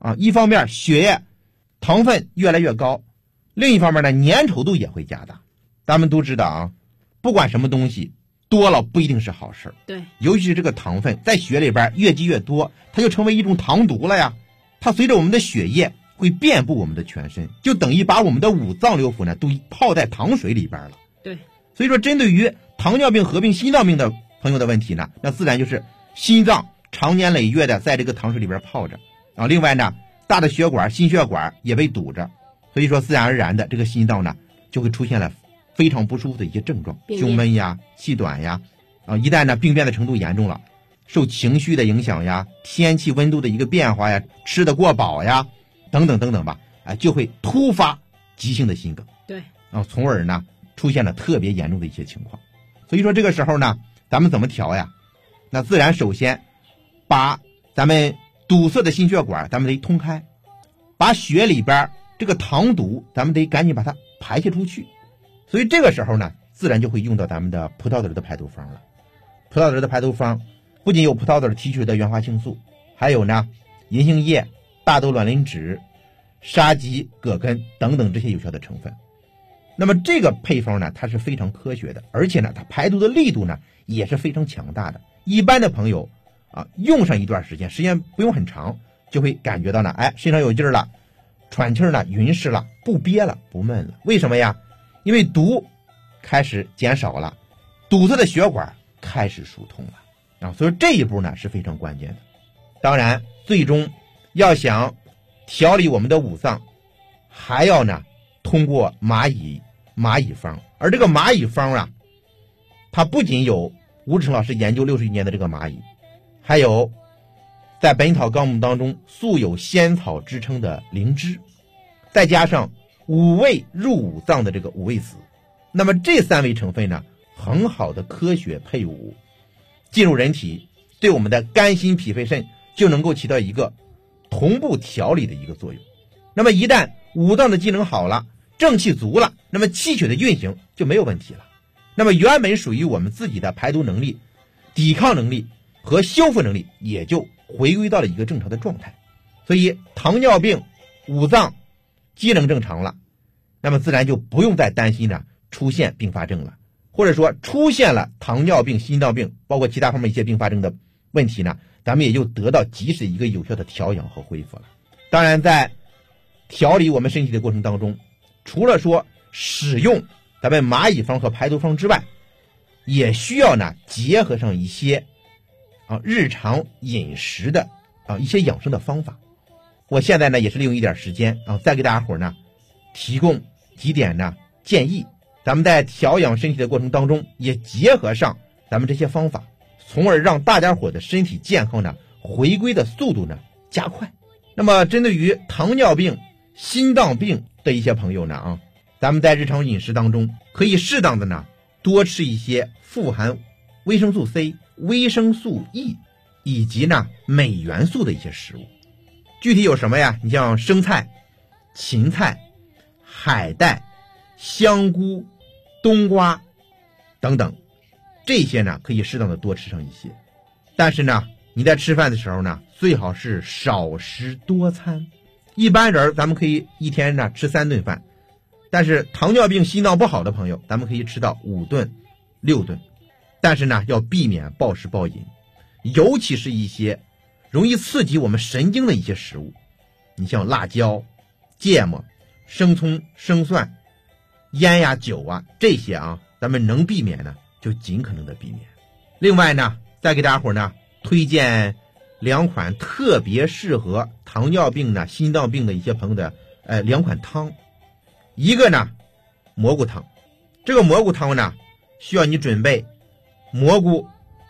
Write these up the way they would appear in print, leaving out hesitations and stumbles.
一方面血液糖分越来越高，另一方面呢粘稠度也会加大。咱们都知道不管什么东西多了不一定是好事。 对， 尤其是这个糖分在血里边越积越多，它就成为一种糖毒了呀。它随着我们的血液会遍布我们的全身，就等于把我们的五脏六腑呢都泡在糖水里边了。 对， 所以说针对于糖尿病合并心脏病的朋友的问题呢，那自然就是心脏长年累月的在这个糖水里边泡着，另外呢大的血管心血管也被堵着，所以说自然而然的这个心脏呢就会出现了非常不舒服的一些症状，胸闷呀、气短呀，一旦呢病变的程度严重了，受情绪的影响呀、天气温度的一个变化呀、吃得过饱呀等等等等吧，就会突发急性的心梗。 对， 从而呢出现了特别严重的一些情况。所以说这个时候呢咱们怎么调呀？那自然首先把咱们堵塞的心血管咱们得通开，把血里边这个糖毒咱们得赶紧把它排泄出去。所以这个时候呢自然就会用到咱们的葡萄籽的排毒方了。葡萄籽的排毒方不仅有葡萄籽提取的原花青素，还有呢银杏叶、大豆卵磷脂、沙棘、葛根等等这些有效的成分。那么这个配方呢它是非常科学的，而且呢它排毒的力度呢也是非常强大的。一般的朋友用上一段时间不用很长，就会感觉到呢身上有劲儿了，喘气儿了，匀实了，不憋了，不闷了。为什么呀？因为毒开始减少了，堵塞的血管开始疏通了所以这一步呢是非常关键的。当然最终要想调理我们的五脏，还要呢通过蚂蚁方。而这个蚂蚁方它不仅有吴志成老师研究60余年的这个蚂蚁，还有在本草纲目当中素有仙草之称的灵芝，再加上五味入五脏的这个五味子，那么这3味成分呢很好的科学配伍进入人体，对我们的肝心脾肺肾就能够起到一个同步调理的一个作用。那么一旦五脏的机能好了，正气足了，那么气血的运行就没有问题了。那么原本属于我们自己的排毒能力、抵抗能力和修复能力也就回归到了一个正常的状态。所以糖尿病五脏机能正常了，那么自然就不用再担心出现并发症了，或者说出现了糖尿病、心脏病包括其他方面一些并发症的问题呢，咱们也就得到及时一个有效的调养和恢复了。当然在调理我们身体的过程当中，除了说使用咱们蚂蚁方和排毒方之外，也需要呢结合上一些日常饮食的一些养生的方法。我现在呢也是利用一点时间再给大家伙呢提供几点呢建议，咱们在调养身体的过程当中也结合上咱们这些方法，从而让大家伙的身体健康呢回归的速度呢加快。那么针对于糖尿病、心脏病的一些朋友呢咱们在日常饮食当中可以适当的呢多吃一些富含维生素 C、维生素 E 以及呢镁元素的一些食物。具体有什么呀？你像生菜、芹菜、海带、香菇、冬瓜等等，这些呢可以适当的多吃上一些。但是呢你在吃饭的时候呢最好是少食多餐。一般人咱们可以一天呢吃3顿饭，但是糖尿病心脏不好的朋友咱们可以吃到5顿6顿，但是呢要避免暴食暴饮，尤其是一些容易刺激我们神经的一些食物，你像辣椒、芥末、生葱、生蒜、烟呀、酒这些咱们能避免呢就尽可能的避免。另外呢再给大家伙呢推荐2款特别适合糖尿病呢、心脏病的一些朋友的2款汤。一个呢蘑菇汤，这个蘑菇汤呢需要你准备蘑菇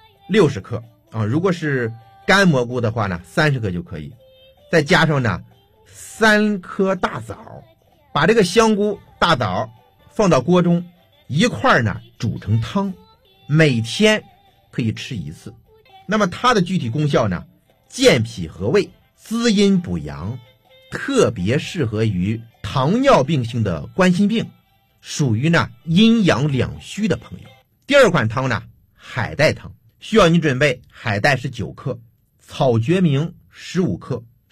60克如果是干蘑菇的话呢30克就可以，再加上呢3颗大枣，把这个香菇、大枣放到锅中一块呢煮成汤，每天可以吃1次。那么它的具体功效呢，健脾和胃、滋阴补阳，特别适合于糖尿病性的冠心病，属于呢阴阳两虚的朋友。第2款汤呢海带汤，需要你准备海带是9克，草决明15克，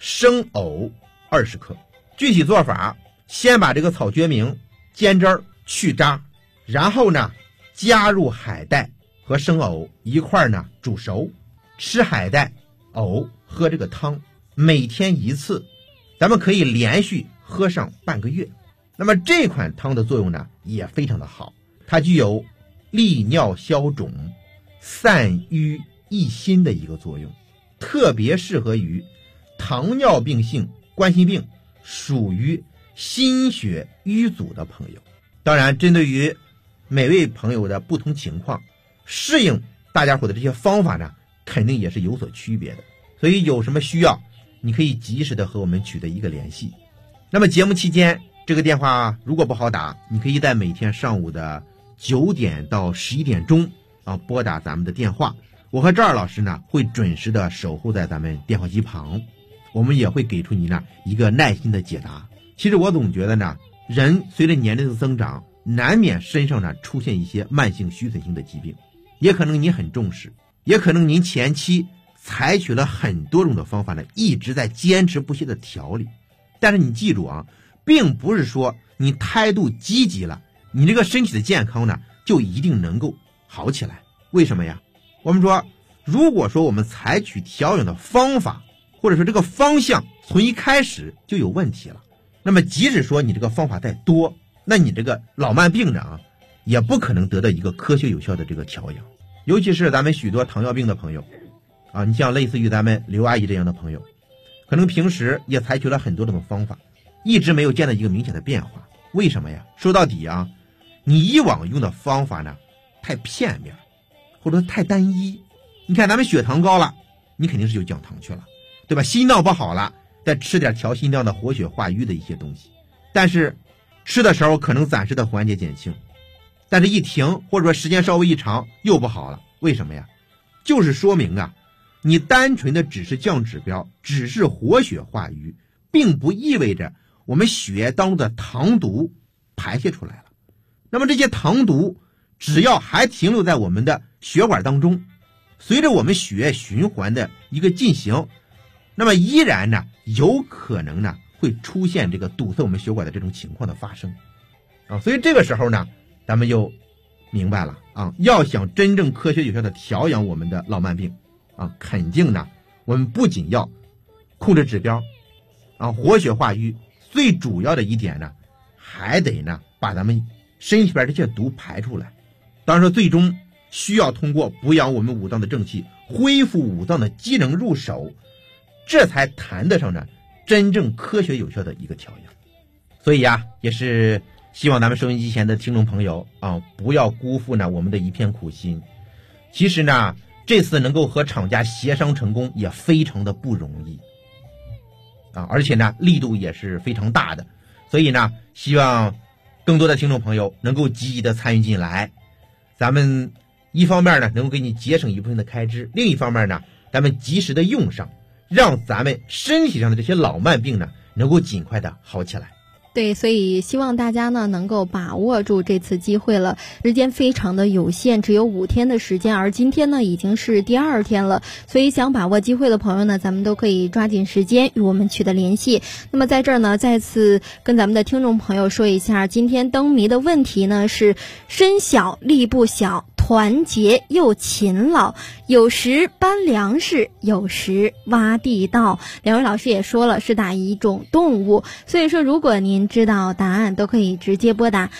生藕20克。具体做法，先把这个草决明煎汁儿去渣，然后呢加入海带和生藕一块呢煮熟，吃海带藕，喝这个汤，每天1次，咱们可以连续喝上半个月。那么这款汤的作用呢也非常的好，它具有利尿消肿、散瘀益心的一个作用，特别适合于糖尿病性冠心病属于心血瘀阻的朋友。当然针对于每位朋友的不同情况，适应大家伙的这些方法呢肯定也是有所区别的，所以有什么需要你可以及时的和我们取得一个联系。那么节目期间这个电话如果不好打，你可以在每天上午的9点到11点钟拨打咱们的电话，我和赵二老师呢会准时的守候在咱们电话机旁，我们也会给出您呢一个耐心的解答。其实我总觉得呢，人随着年龄的增长，难免身上呢出现一些慢性虚损性的疾病，也可能您很重视，也可能您前期采取了很多种的方法呢，一直在坚持不懈的调理。但是你记住并不是说你态度积极了，你这个身体的健康呢就一定能够好起来。为什么呀？我们说，如果说我们采取调养的方法，或者说这个方向从一开始就有问题了，那么即使说你这个方法再多，那你这个老慢病呢也不可能得到一个科学有效的这个调养。尤其是咱们许多糖尿病的朋友你像类似于咱们刘阿姨这样的朋友，可能平时也采取了很多种方法，一直没有见到一个明显的变化。为什么呀？说到底你以往用的方法呢太片面，或者太单一。你看咱们血糖高了，你肯定是就降糖去了，对吧？心脏不好了，再吃点调心脏的活血化瘀的一些东西，但是吃的时候可能暂时的缓解减轻，但是一停或者说时间稍微一长又不好了。为什么呀？就是说明你单纯的只是降指标，只是活血化瘀，并不意味着我们血液当中的糖毒排泄出来了。那么这些糖毒只要还停留在我们的血管当中，随着我们血液循环的一个进行，那么依然呢有可能呢会出现这个堵塞我们血管的这种情况的发生所以这个时候呢咱们就明白了要想真正科学有效的调养我们的老慢病肯定呢我们不仅要控制指标活血化瘀，最主要的一点呢还得呢把咱们身体边这些毒排出来。当然说最终需要通过补养我们五脏的正气，恢复五脏的机能入手，这才谈得上呢真正科学有效的一个调养。所以也是希望咱们收音机前的听众朋友不要辜负呢我们的一片苦心。其实呢这次能够和厂家协商成功也非常的不容易而且呢力度也是非常大的。所以呢希望更多的听众朋友能够积极的参与进来，咱们一方面呢能够给你节省一部分的开支，另一方面呢咱们及时的用上，让咱们身体上的这些老慢病呢能够尽快的好起来。 对，所以希望大家呢能够把握住这次机会了，时间非常的有限，只有5天的时间，而今天呢已经是第2天了，所以想把握机会的朋友呢，咱们都可以抓紧时间与我们取得联系。那么在这儿呢再次跟咱们的听众朋友说一下，今天灯谜的问题呢是身小力不小，团结又勤劳，有时搬粮食，有时挖地道。两位老师也说了是打一种动物，所以说如果您知道答案都可以直接拨打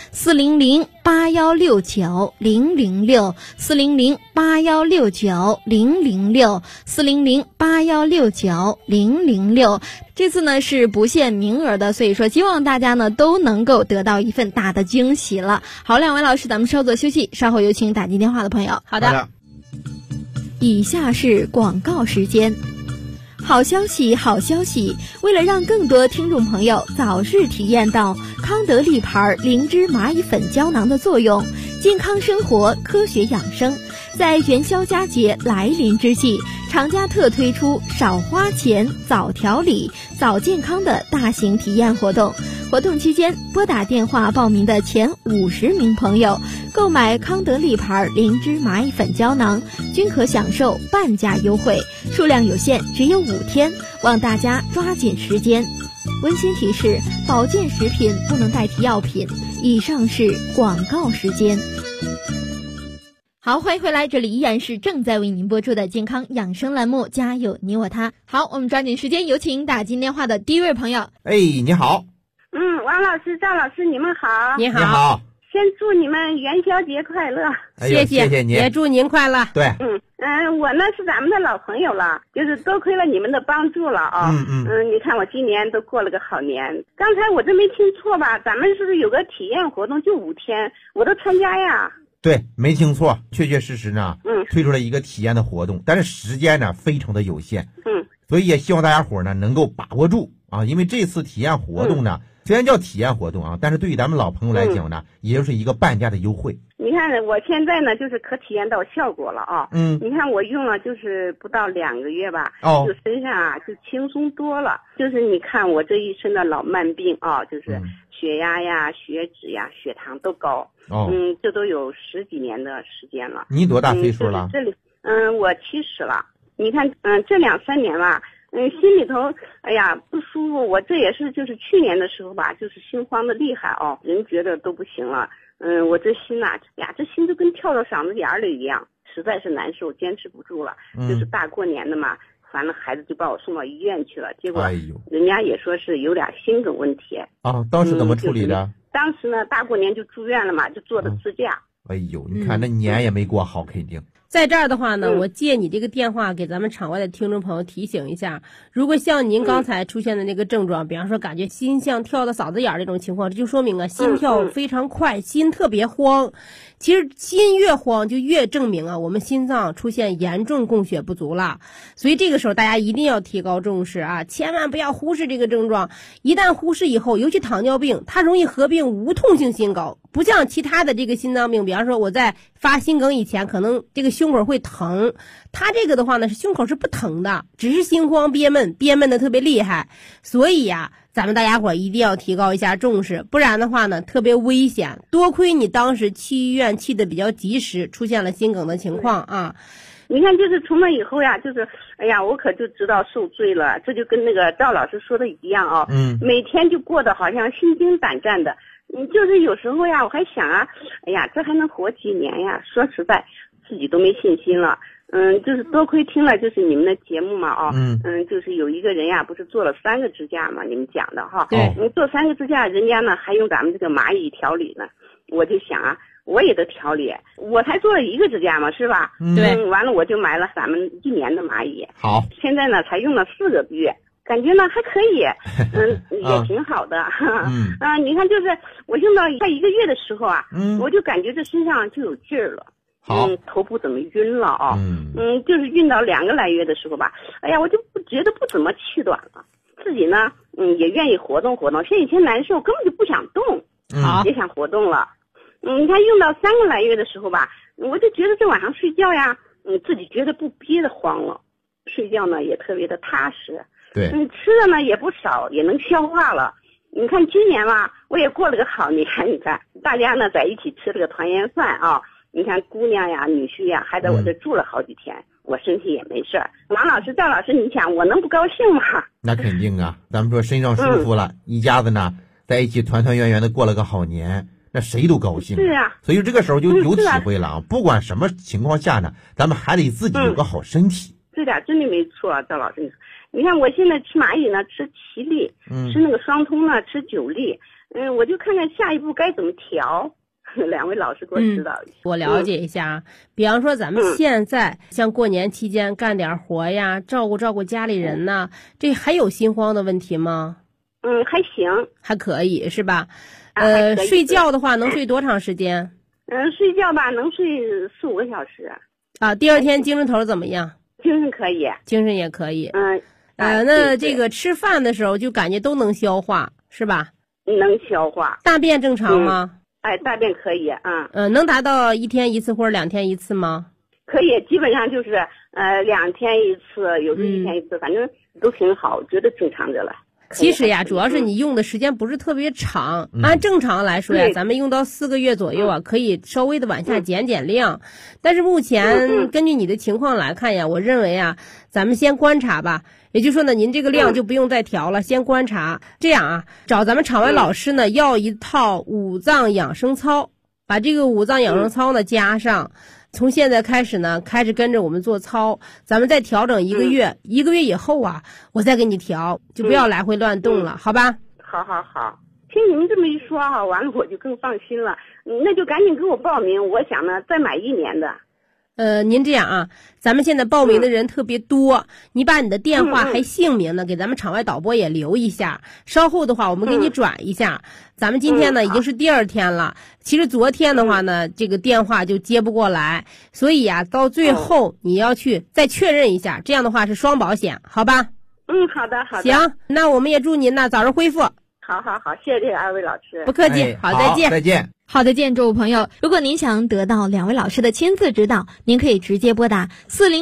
40081690006 40081690006 40081690006。这次呢是不限名额的，所以说希望大家呢都能够得到一份大的惊喜了。好，两位老师咱们稍作休息，稍后有请打进电话的朋友。好的。以下是广告时间。好消息，好消息！为了让更多听众朋友早日体验到康德利牌灵芝蚂蚁粉胶囊的作用，健康生活，科学养生，在元宵佳节来临之际，厂家特推出少花钱、早调理、早健康的大型体验活动。 活动期间，拨打电话报名的前50名朋友购买康德利牌灵芝蚂蚁粉胶囊，均可享受半价优惠，数量有限，只有5天，望大家抓紧时间。温馨提示：保健食品不能代替药品。以上是广告时间。好，欢迎回来，这里依然是正在为您播出的健康养生栏目，家有你我他。好，我们抓紧时间，有请打进电话的第一位朋友。 哎，你好。 王老师、赵老师，你们好。 你好。 你好。 先祝你们元宵节快乐。 谢谢您， 也祝您快乐。 对。 我呢是咱们的老朋友了，就是多亏了你们的帮助了啊。你看我今年都过了个好年。刚才我这没听错吧？咱们是不是有个体验活动，就5天，我都参加呀？ 对，没听错，确确实实呢，推出了一个体验的活动，但是时间呢非常的有限，所以也希望大家伙呢能够把握住啊，因为这次体验活动呢，虽然叫体验活动啊，但是对于咱们老朋友来讲呢，也就是一个半价的优惠。 你看我现在呢，就是可体验到效果了啊。你看我用了就是不到2个月吧，就身上啊就轻松多了。就是你看我这一身的老慢病啊，就是血压呀、血脂呀、血糖都高。这都有10几年的时间了。 你多大岁数了？ 这里我70了。你看这2、3年吧，心里头哎呀不舒服。我这也是就是去年的时候吧，就是心慌的厉害哦，人觉得都不行了。我这心呐，这心就跟跳到嗓子眼里一样，实在是难受，坚持不住了。就是大过年的嘛，完了孩子就把我送到医院去了，结果人家也说是有点心梗问题。 当时怎么处理的？ 当时呢，大过年就住院了嘛，就做的支架。 哎呦，你看那年也没过好，肯定。 在这儿的话呢，我借你这个电话给咱们场外的听众朋友提醒一下，如果像您刚才出现的那个症状，比方说感觉心像跳到嗓子眼这种情况，这就说明啊，心跳非常快，心特别慌。其实心越慌就越证明啊，我们心脏出现严重供血不足了。所以这个时候大家一定要提高重视啊，千万不要忽视这个症状。一旦忽视以后，尤其糖尿病，它容易合并无痛性心梗，不像其他的这个心脏病，比方说我在发心梗以前，可能这个胸口会疼，它这个的话呢是胸口是不疼的，只是心慌憋闷的特别厉害。所以呀，咱们大家伙一定要提高一下重视，不然的话呢特别危险。多亏你当时去医院去的比较及时，出现了心梗的情况啊。 你看，就是从那以后呀，就是哎呀，我可就知道受罪了。这就跟那个赵老师说的一样啊，每天就过得好像心惊胆战的。就是有时候呀，我还想啊，哎呀，这还能活几年呀？说实在，自己都没信心了。就是多亏听了就是你们的节目嘛啊，就是有一个人呀，不是做了3个支架嘛，你们讲的哈。对。做3个支架，人家呢还用咱们这个蚂蚁调理呢，我就想啊，我也得调理，我才做了1个支架嘛，是吧？ 对。 完了我就买了咱们1年的蚂蚁。 好。 现在呢才用了4个月。感觉呢还可以，也挺好的。你看，就是我用到快1个月的时候啊，我就感觉这身上就有劲儿了。 好， 头部怎么晕了啊？就是晕到2个来月的时候吧，哎呀，我就觉得不怎么气短了，自己呢，也愿意活动活动。像以前难受，根本就不想动，也想活动了。你看用到3个来月的时候吧，我就觉得这晚上睡觉呀，自己觉得不憋得慌了，睡觉呢也特别的踏实。 对， 吃的呢也不少，也能消化了。你看今年吧，我也过了个好年。你看大家呢在一起吃了个团圆饭啊。你看姑娘呀、女婿呀，还在我这住了好几天，我身体也没事儿。王老师、赵老师，你想我能不高兴吗？ 那肯定啊，咱们说身上舒服了，一家子呢在一起团团圆圆的过了个好年，那谁都高兴。 是啊， 所以这个时候就有体会了啊。不管什么情况下呢，咱们还得自己有个好身体。 这点真的没错啊，赵老师。你看我现在吃蚂蚁呢，吃7粒，吃那个双通呢，吃9粒。我就看看下一步该怎么调。2位老师给我指导一下。 我了解一下，比方说咱们现在像过年期间干点活呀，照顾家里人呢，这还有心慌的问题吗？ 还行， 还可以是吧？睡觉的话能睡多长时间？ 睡觉吧能睡4、5个小时。 啊，第2天精神头怎么样？ 精神可以， 精神也可以。那这个吃饭的时候就感觉都能消化是吧？ 能消化。大便正常吗？ 大便可以啊。 能达到1天1次或者2天1次吗？ 可以，基本上就是2天1次，有时候1天1次，反正都挺好，觉得正常着了。 其实呀，主要是你用的时间不是特别长，按正常来说呀，咱们用到4个月左右啊，可以稍微的往下减量。但是目前根据你的情况来看呀，我认为啊，咱们先观察吧。也就是说呢，您这个量就不用再调了，先观察。这样啊，找咱们场外老师呢，要一套五脏养生操，把这个五脏养生操呢加上。从现在开始呢，开始跟着我们做操，咱们再调整1个月，1个月以后啊，我再给你调，就不要来回乱动了，好吧？ 好。听您这么一说啊，完了我就更放心了。那就赶紧给我报名，我想呢再买1年的。 您这样啊，咱们现在报名的人特别多，你把你的电话还姓名呢，给咱们场外导播也留一下。稍后的话，我们给你转一下。咱们今天呢已经是第2天了，其实昨天的话呢，这个电话就接不过来，所以啊，到最后你要去再确认一下，这样的话是双保险，好吧？ 好的。 行，那我们也祝您呢早日恢复。 好，谢谢2位老师。 不客气，好，再见。 再见。 好的，见诸位朋友，如果您想得到2位老师的亲自指导，您可以直接拨打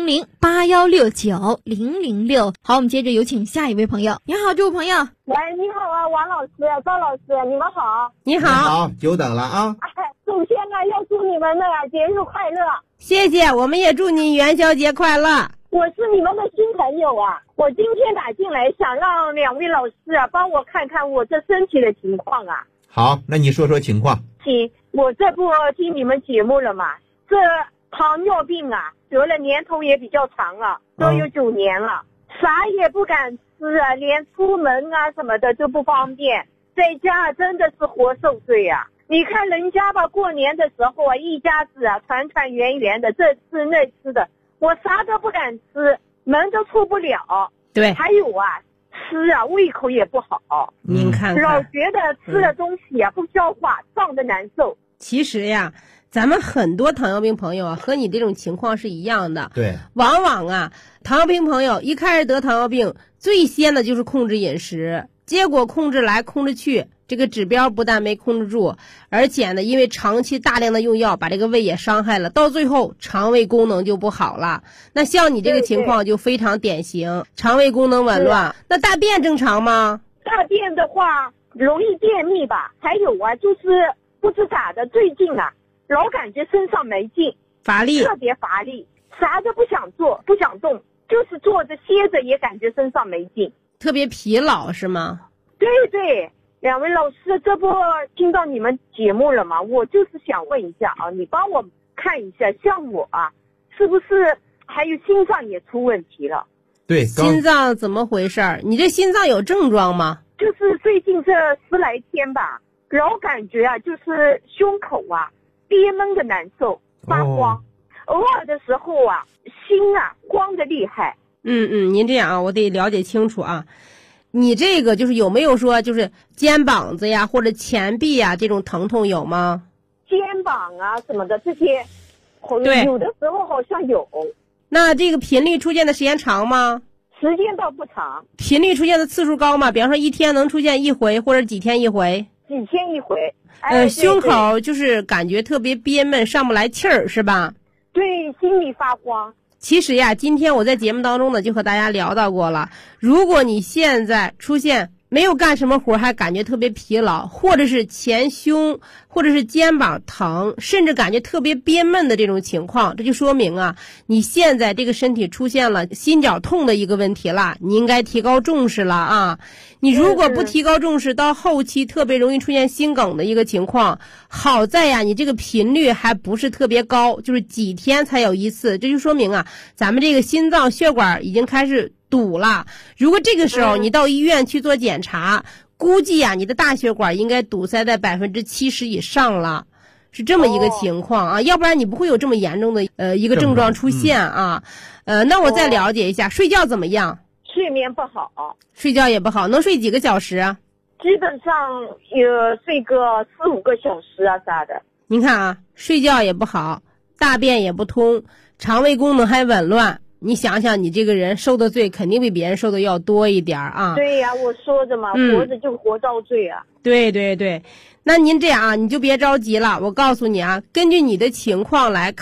400-8169-006。好，我们接着有请下一位朋友。你好，这位朋友。 喂，你好啊，王老师、赵老师，你们好。 你好， 久等了啊。 首先呢，要祝你们的节日快乐。 谢谢，我们也祝你元宵节快乐。 我是你们的新朋友啊，我今天打进来，想让2位老师啊帮我看看我这身体的情况啊。 好，那你说说情况。 行，我这不听你们节目了嘛，这糖尿病啊，得了年头也比较长了，都有9年了，啥也不敢吃啊，连出门啊什么的都不方便，在家真的是活受罪啊。你看人家吧，过年的时候啊，一家子啊团团圆圆的，这吃那吃的，我啥都不敢吃，门都出不了。 对， 还有啊，吃啊胃口也不好。 您看看， 老觉得吃的东西啊不消化，胀得难受。 其实呀，咱们很多糖尿病朋友啊，和你这种情况是一样的。 对， 往往啊，糖尿病朋友一开始得糖尿病，最先的就是控制饮食，结果控制来控制去，这个指标不但没控制住，而且呢，因为长期大量的用药，把这个胃也伤害了，到最后肠胃功能就不好了。那像你这个情况就非常典型，肠胃功能紊乱。那大便正常吗？ 大便的话容易便秘吧，还有啊，就是不知咋的，最近啊，老感觉身上没劲， 乏力， 特别乏力，啥都不想做，不想动，就是坐着歇着也感觉身上没劲， 特别疲劳是吗？ 对。2位老师，这不听到你们节目了吗？我就是想问一下啊，你帮我看一下，像我啊，是不是还有心脏也出问题了？ 对， 心脏怎么回事？你这心脏有症状吗？ 就是最近这10来天吧，老感觉啊，就是胸口啊憋闷的难受，发慌，偶尔的时候啊，心啊慌得厉害。 您这样啊，我得了解清楚啊。你这个就是有没有说就是肩膀子呀或者前臂呀这种疼痛有吗？ 肩膀啊什么的这些， 对， 有的时候好像有。 那这个频率出现的时间长吗？ 时间倒不长。 频率出现的次数高吗？比方说1天能出现1回，或者几天1回？ 几天1回。 胸口就是感觉特别憋闷，上不来气儿，是吧？ 对，心里发慌。 其实呀，今天我在节目当中呢就和大家聊到过了，如果你现在出现没有干什么活还感觉特别疲劳，或者是前胸或者是肩膀疼，甚至感觉特别憋闷的这种情况，这就说明啊，你现在这个身体出现了心绞痛的一个问题了，你应该提高重视了啊。你如果不提高重视，到后期特别容易出现心梗的一个情况。好在呀，你这个频率还不是特别高，就是几天才有一次，这就说明啊，咱们这个心脏血管已经开始堵了。如果这个时候你到医院去做检查，估计啊，你的大血管应该堵塞在70%以上了，是这么一个情况啊，要不然你不会有这么严重的一个症状出现啊。那我再了解一下，睡觉怎么样？ 睡眠不好。 睡觉也不好，能睡几个小时啊？ 基本上睡个4、5个小时啊啥的。 您看啊，睡觉也不好，大便也不通，肠胃功能还紊乱。你想想，你这个人受的罪肯定比别人受的要多一点啊。 对呀，我说着嘛，活着就活遭罪啊。 对，那您这样啊，你就别着急了。我告诉你啊，根据你的情况来看，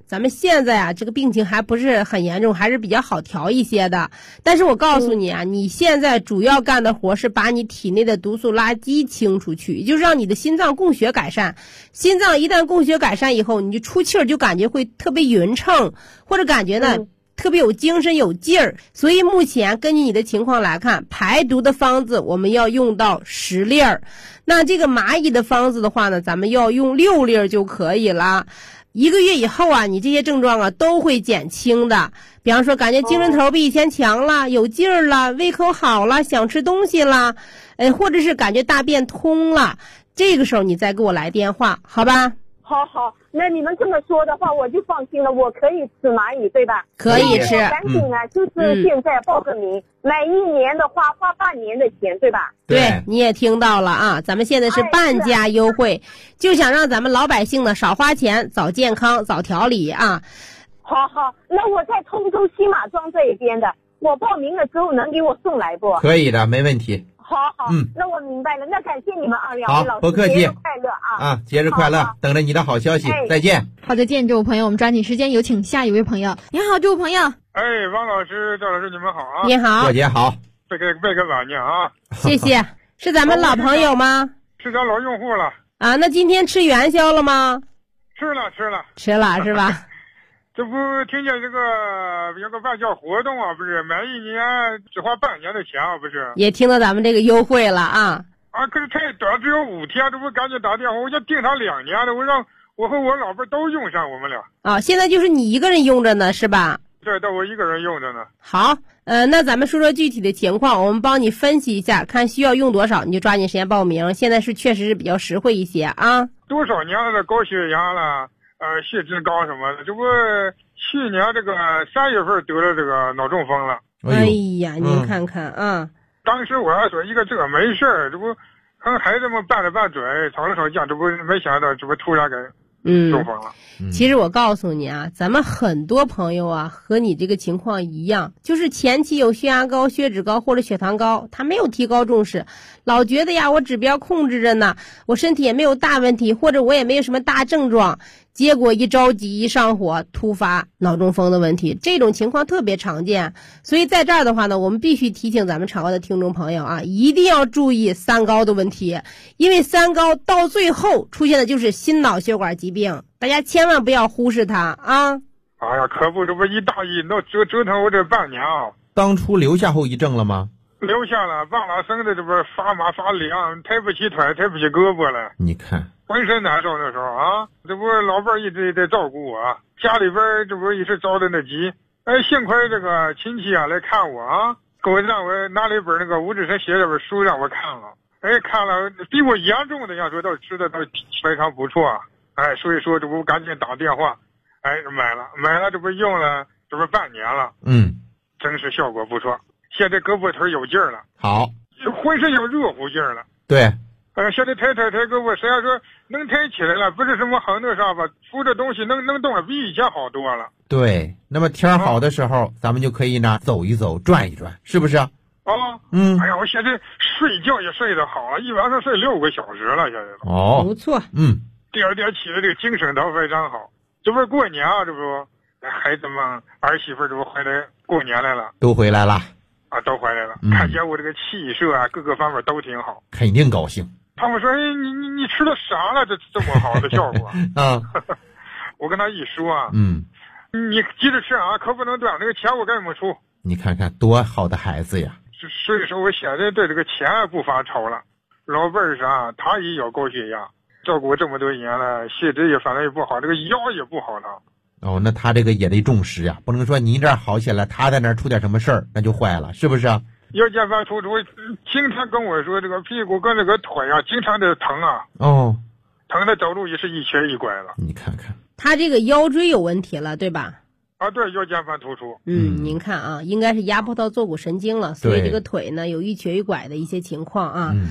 咱们现在啊，这个病情还不是很严重，还是比较好调一些的。但是我告诉你啊，你现在主要干的活是把你体内的毒素垃圾清出去，也就是让你的心脏供血改善。心脏一旦供血改善以后，你就出气儿就感觉会特别匀称，或者感觉呢特别有精神有劲儿。所以目前根据你的情况来看，排毒的方子我们要用到10粒儿，那这个蚂蚁的方子的话呢，咱们要用6粒儿就可以了。1个月以后啊，你这些症状啊都会减轻的。比方说感觉精神头比以前强了，有劲儿了，胃口好了，想吃东西了，或者是感觉大便通了，这个时候你再给我来电话，好吧？ 好，那你们这么说的话，我就放心了，我可以吃蚂蚁，对吧？ 可以吃。 赶紧啊，就是现在报个名，买1年的花半年的钱，对吧？ 对，你也听到了啊，咱们现在是半价优惠，就想让咱们老百姓呢少花钱，早健康，早调理啊。 好，那我在通州新马庄这一边的，我报名了之后能给我送来不？ 可以的，没问题。 好，那我明白了，那感谢你们2位老师， 不客气， 节日快乐啊！ 节日快乐，等着你的好消息，再见。 好，再见，这位朋友，我们抓紧时间有请下一位朋友。你好，这位朋友。 王老师、赵老师，你们好啊！ 你好， 过节好， 拜个晚年啊！ 谢谢，是咱们老朋友吗？ 是咱老用户了啊。那今天吃元宵了吗？ 吃了是吧？ 这不听见这个有个外教活动啊，不是买1年只花半年的钱啊，不是？ 也听到咱们这个优惠了啊！ 可是太短，只有5天，这不赶紧打电话，我就订上2年的，我让我和我老伴都用上，我们俩。 现在就是你一个人用着呢，是吧？ 对，我一个人用着呢。 好，那咱们说说具体的情况，我们帮你分析一下，看需要用多少，你就抓紧时间报名。现在确实是比较实惠一些啊。 多少年了的高血压了？血脂高什么的，这不去年这个3月份得了这个脑中风了。 哎呀，您看看啊！ 当时我还说这个没事儿，这不跟孩子们拌了拌嘴，吵了吵架，这不没想到这不突然给中风了。 其实我告诉你啊，咱们很多朋友啊和你这个情况一样，就是前期有血压高、血脂高或者血糖高，他没有提高重视，老觉得呀我指标控制着呢，我身体也没有大问题，或者我也没有什么大症状，结果一着急一上火，突发脑中风的问题，这种情况特别常见。所以在这儿的话呢，我们必须提醒咱们场外的听众朋友啊，一定要注意3高的问题，因为3高到最后出现的就是心脑血管疾病，大家千万不要忽视它啊！ 哎呀，可不，这不一大意，那折腾我这半年啊。 当初留下后遗症了吗？ 留下了，忘了生的这不发麻发凉，抬不起腿，抬不起胳膊了。 你看， 浑身难受那时候啊，这不老伴一直得照顾我，家里边这不一直着的那急。幸亏这个亲戚啊来看我啊，给我让我拿了一本那个吴志森写的本书让我看了。看了比我严重的要说倒吃的倒非常不错。所以说这不赶紧打电话，买了这不用了这不半年了。真是效果不错。现在胳膊腿有劲儿了， 好， 浑身有热乎劲儿了。 对， 现在抬胳膊，谁要说能抬起来了，不是什么很那啥吧，扶着东西能动了，比以前好多了。 对，那么天好的时候，咱们就可以呢走一走，转一转，是不是？ 哎呀，我现在睡觉也睡得好了，一晚上睡6个小时了，现在都。 不错。 第二天起来这个精神倒非常好。这不是过年啊，这不孩子们儿媳妇这不回来过年来了， 都回来了。 都回来了，看见我这个气色啊，各个方面都挺好， 肯定高兴。 他们说：“你吃了啥了？这么好的效果？”我跟他一说啊，你急着吃啊，可不能断，那个钱我给你们出。 你看看多好的孩子呀！ 所以说我现在对这个钱不发愁了。老伴儿啥，他也有高血压，照顾我这么多年了，血脂也反正也不好，这个腰也不好了。 那他这个也得重视呀，不能说您这儿好起来，他在那儿出点什么事儿，那就坏了，是不是？ 腰间盘突出，经常跟我说这个屁股跟这个腿啊，经常的疼啊。疼的走路也是一瘸一拐了。 你看看， 他这个腰椎有问题了，对吧？ 对，腰间盘突出。 您看啊，应该是压迫到坐骨神经了，所以这个腿呢有一瘸一拐的一些情况啊。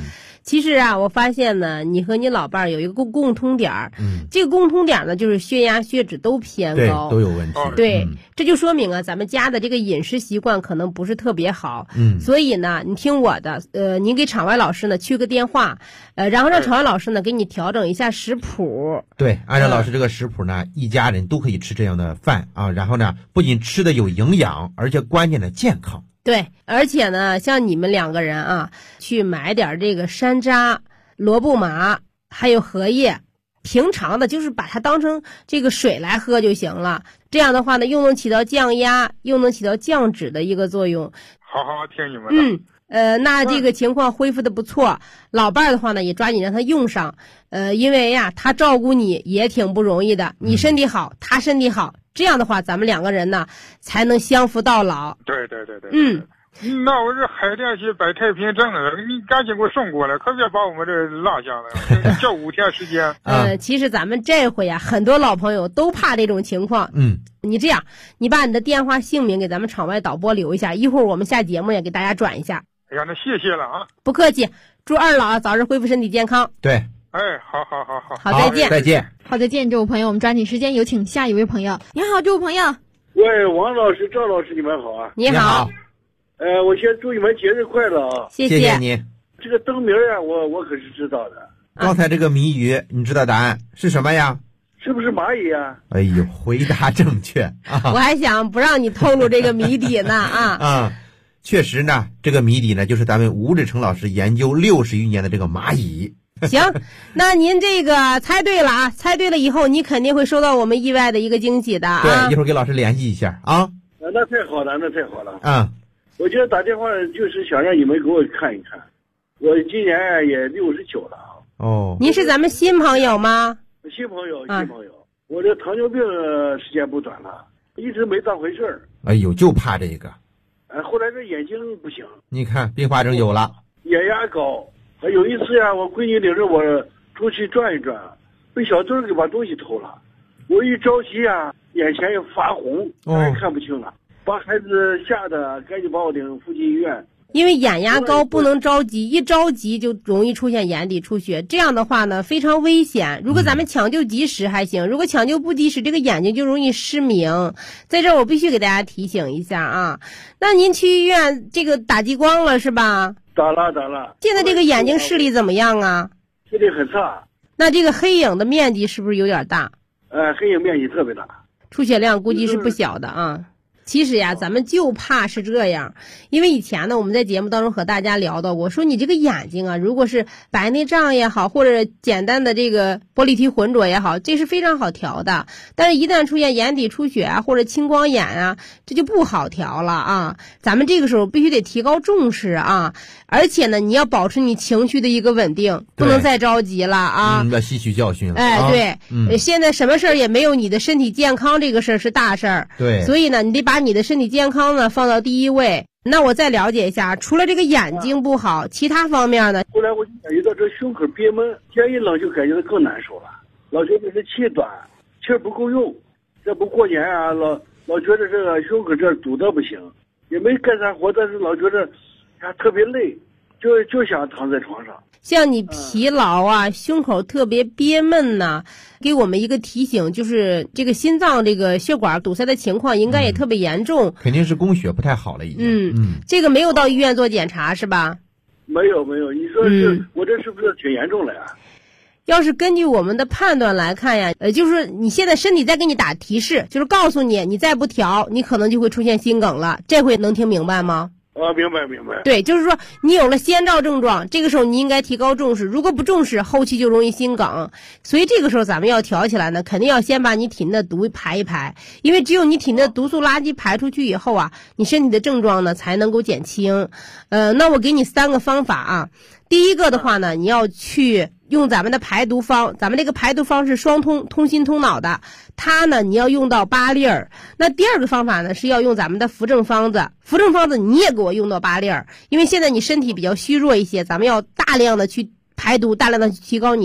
其实啊，我发现呢，你和你老伴儿有一个共通点儿，这个共通点呢，就是血压、血脂都偏高， 对，都有问题。 对，这就说明啊，咱们家的这个饮食习惯可能不是特别好。所以呢，你听我的，您给场外老师呢去个电话，然后让场外老师呢给你调整一下食谱。 对，按照老师这个食谱呢，一家人都可以吃这样的饭啊，然后呢，不仅吃的有营养，而且关键的健康。 对，而且呢，像你们2个人啊，去买点这个山楂、萝卜麻，还有荷叶，平常的就是把它当成这个水来喝就行了。这样的话呢，又能起到降压，又能起到降脂的一个作用。 好，听你们的。 那这个情况恢复的不错，老伴儿的话呢，也抓紧让他用上。因为呀，他照顾你也挺不容易的，你身体好，他身体好。这样的话，咱们2个人呢才能相扶到老。 对。那我这海淀去摆太平证了，你赶紧给我送过来，可别把我们这落下了。这5天时间。 其实咱们这回呀，很多老朋友都怕这种情况。你这样，你把你的电话姓名给咱们场外导播留一下，一会儿我们下节目也给大家转一下。 哎呀，那谢谢了啊！ 不客气，祝2老早日恢复身体健康。 对。 哎，好， 好，再见， 再见。 好，再见，这位朋友，我们抓紧时间有请下一位朋友。你好，这位朋友。 喂，王老师、赵老师，你们好啊！ 你好。 我先祝你们节日快乐啊！ 谢谢你。 这个灯谜啊，我可是知道的。 刚才这个谜语，你知道答案是什么呀？ 是不是蚂蚁啊？ 哎呦，回答正确啊！ 我还想不让你透露这个谜底呢啊！ 确实呢，这个谜底呢，就是咱们吴志成老师研究60余年的这个蚂蚁。 行，那您这个猜对了啊！猜对了以后，你肯定会收到我们意外的一个惊喜的啊！ 对，一会儿给老师联系一下啊。 那太好了。我今天打电话就是想让你们给我看一看，我今年也69了。 哦， 您是咱们新朋友吗？ 新朋友。我这糖尿病时间不短了，一直没当回事儿。 哎呦，就怕这个。 后来这眼睛不行， 你看并发症有了， 眼压高。有一次呀，我闺女领着我出去转一转，被小偷给把东西偷了。我一着急呀，眼前又发红，看不清了，把孩子吓得赶紧把我领附近医院。 因为眼压高不能着急，一着急就容易出现眼底出血，这样的话呢非常危险。如果咱们抢救及时还行，如果抢救不及时，这个眼睛就容易失明。在这儿我必须给大家提醒一下啊。那您去医院这个打激光了是吧？ 打了。 现在这个眼睛视力怎么样啊？ 视力很差。 那这个黑影的面积是不是有点大？ 黑影面积特别大， 出血量估计是不小的啊。其实呀，咱们就怕是这样，因为以前呢，我们在节目当中和大家聊到过，说你这个眼睛啊，如果是白内障也好，或者简单的这个玻璃体浑浊也好，这是非常好调的。但是，一旦出现眼底出血啊，或者青光眼啊，这就不好调了啊。咱们这个时候必须得提高重视啊，而且呢，你要保持你情绪的一个稳定，不能再着急了啊。 要吸取教训了。 对，现在什么事儿也没有你的身体健康这个事儿是大事儿。 对， 所以呢，你得把你的身体健康呢放到第一位。那我再了解一下，除了这个眼睛不好，其他方面呢？ 后来我就感觉到这胸口憋闷，天一冷就感觉到更难受了，老觉得是气短，气儿不够用。这不过年啊，老觉得这个胸口这堵得不行，也没干啥活，但是老觉得特别累，就想躺在床上。 像你疲劳啊，胸口特别憋闷呐，给我们一个提醒，就是这个心脏这个血管堵塞的情况应该也特别严重， 肯定是供血不太好了已经。 这个没有到医院做检查是吧？ 没有，你说是我这是不是挺严重的呀？ 要是根据我们的判断来看呀，就是你现在身体在给你打提示，就是告诉你再不调，你可能就会出现心梗了。这回能听明白吗？ 明白。 对，就是说你有了先兆症状，这个时候你应该提高重视，如果不重视，后期就容易心梗。所以这个时候咱们要调起来呢，肯定要先把你体内的毒排一排，因为只有你体内的毒素垃圾排出去以后啊，你身体的症状呢才能够减轻。那我给你3个方法啊。第一个的话呢，你要去用咱们的排毒方，咱们这个排毒方是双通，通心通脑的，它呢你要用到8粒儿。那第二个方法呢是要用咱们的扶正方子，扶正方子你也给我用到8粒儿，因为现在你身体比较虚弱一些，咱们要大量的去排毒，大量的去提高你